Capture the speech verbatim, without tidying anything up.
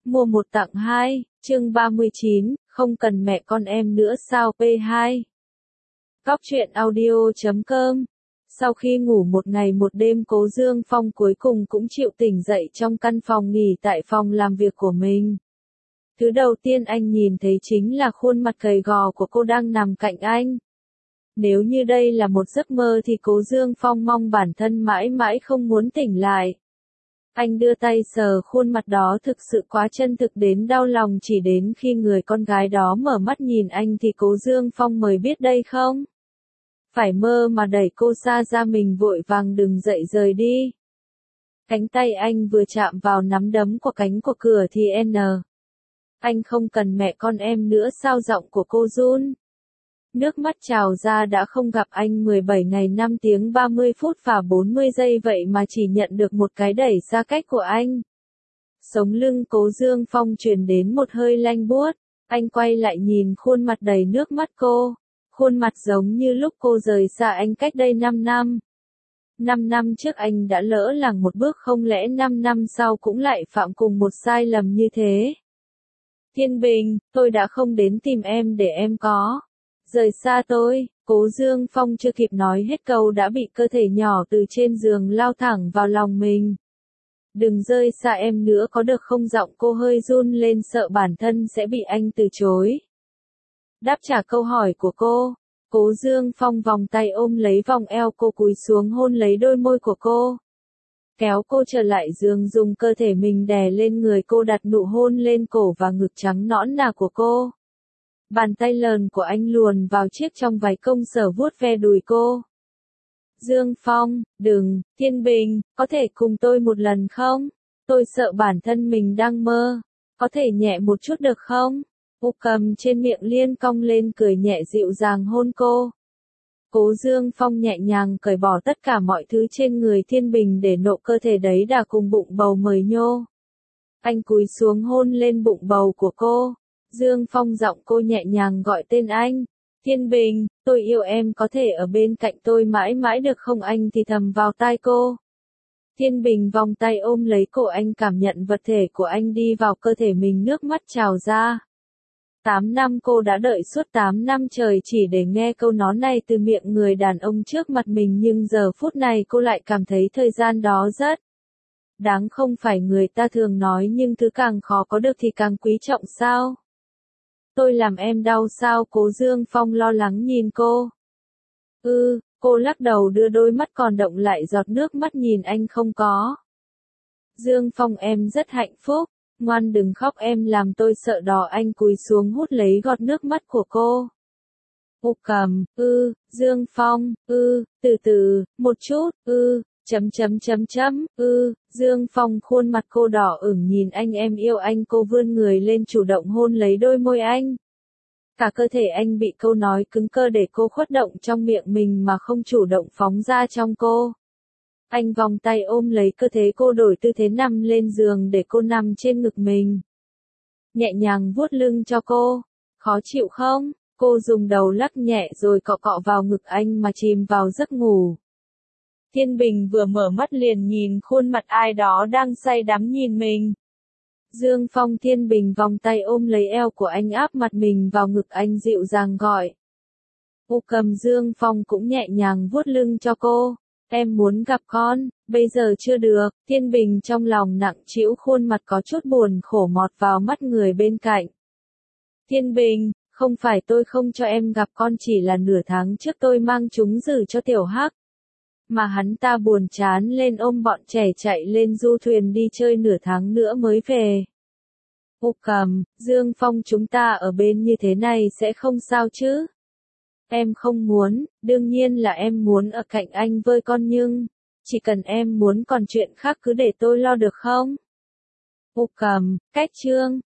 Mua một tặng hai, chương ba mươi chín, không cần mẹ con em nữa sao P hai. Góc truyện audio chấm com. Sau khi ngủ một ngày một đêm, Cố Dương Phong cuối cùng cũng chịu tỉnh dậy trong căn phòng nghỉ tại phòng làm việc của mình. Thứ đầu tiên anh nhìn thấy chính là khuôn mặt gầy gò của cô đang nằm cạnh anh. Nếu như đây là một giấc mơ thì Cố Dương Phong mong bản thân mãi mãi không muốn tỉnh lại. Anh đưa tay sờ khuôn mặt đó thực sự quá chân thực đến đau lòng, chỉ đến khi người con gái đó mở mắt nhìn anh thì Cố Dương Phong mới biết đây không phải mơ mà đẩy cô xa ra, mình vội vàng đứng dậy rời đi. Cánh tay anh vừa chạm vào nắm đấm của cánh của cửa thì N. Anh không cần mẹ con em nữa sao, giọng của cô run. Nước mắt trào ra, đã không gặp anh mười bảy ngày năm tiếng ba mươi phút và bốn mươi giây vậy mà chỉ nhận được một cái đẩy xa cách của anh. Sống lưng Cố Dương Phong truyền đến một hơi lạnh buốt, anh quay lại nhìn khuôn mặt đầy nước mắt cô. Khuôn mặt giống như lúc cô rời xa anh cách đây năm năm. năm năm trước anh đã lỡ làng một bước, không lẽ năm năm sau cũng lại phạm cùng một sai lầm như thế? Thiên Bình, tôi đã không đến tìm em để em có rời xa tôi. Cố Dương Phong chưa kịp nói hết câu đã bị cơ thể nhỏ từ trên giường lao thẳng vào lòng mình. Đừng rời xa em nữa có được không, giọng cô hơi run lên, sợ bản thân sẽ bị anh từ chối. Đáp trả câu hỏi của cô, Cố Dương Phong vòng tay ôm lấy vòng eo cô, cúi xuống hôn lấy đôi môi của cô. Kéo cô trở lại giường, dùng cơ thể mình đè lên người cô, đặt nụ hôn lên cổ và ngực trắng nõn nà của cô. Bàn tay lờn của anh luồn vào chiếc trong váy công sở vuốt ve đùi cô. Dương Phong, đừng, Thiên Bình, có thể cùng tôi một lần không? Tôi sợ bản thân mình đang mơ. Có thể nhẹ một chút được không? Cô cầm trên miệng liên cong lên, cười nhẹ dịu dàng hôn cô. Cố Dương Phong nhẹ nhàng cởi bỏ tất cả mọi thứ trên người Thiên Bình để nộ cơ thể đấy đà cùng bụng bầu mời nhô. Anh cúi xuống hôn lên bụng bầu của cô. Dương Phong, giọng cô nhẹ nhàng gọi tên anh. Thiên Bình, tôi yêu em, có thể ở bên cạnh tôi mãi mãi được không? Anh thì thầm vào tai cô. Thiên Bình vòng tay ôm lấy cổ anh, cảm nhận vật thể của anh đi vào cơ thể mình, nước mắt trào ra. Tám năm cô đã đợi suốt tám năm trời chỉ để nghe câu nói này từ miệng người đàn ông trước mặt mình, nhưng giờ phút này cô lại cảm thấy thời gian đó rất đáng. Không phải người ta thường nói nhưng thứ càng khó có được thì càng quý trọng sao? Tôi làm em đau sao? Cố Dương Phong lo lắng nhìn cô. Ừ, cô lắc đầu, đưa đôi mắt còn động lại giọt nước mắt nhìn anh. Không có. Dương Phong, em rất hạnh phúc. Ngoan đừng khóc, em làm tôi sợ đỏ. Anh cúi xuống hút lấy giọt nước mắt của cô. Cô cầm, ư, Dương Phong, ư, từ từ, một chút, ư, chấm chấm chấm chấm, ư, Dương Phong, khuôn mặt cô đỏ ửng nhìn anh. Em yêu anh. Cô vươn người lên chủ động hôn lấy đôi môi anh. Cả cơ thể anh bị câu nói cứng cơ để cô khuất động trong miệng mình mà không chủ động phóng ra trong cô. Anh vòng tay ôm lấy cơ thể cô, đổi tư thế nằm lên giường để cô nằm trên ngực mình. Nhẹ nhàng vuốt lưng cho cô. Khó chịu không? Cô dùng đầu lắc nhẹ rồi cọ cọ vào ngực anh mà chìm vào giấc ngủ. Thiên Bình vừa mở mắt liền nhìn khuôn mặt ai đó đang say đắm nhìn mình. Dương Phong. Thiên Bình vòng tay ôm lấy eo của anh, áp mặt mình vào ngực anh, dịu dàng gọi. Cô cầm. Dương Phong cũng nhẹ nhàng vuốt lưng cho cô. Em muốn gặp con, bây giờ chưa được. Thiên Bình trong lòng nặng trĩu, khuôn mặt có chút buồn khổ mọt vào mắt người bên cạnh. Thiên Bình, không phải tôi không cho em gặp con, chỉ là nửa tháng trước tôi mang chúng dử cho Tiểu Hắc. Mà hắn ta buồn chán lên ôm bọn trẻ chạy lên du thuyền đi chơi, nửa tháng nữa mới về. Cô cầm. Dương Phong, chúng ta ở bên như thế này sẽ không sao chứ? Em không muốn, đương nhiên là em muốn ở cạnh anh với con, nhưng chỉ cần em muốn, còn chuyện khác cứ để tôi lo được không? Cô cầm. Cách chương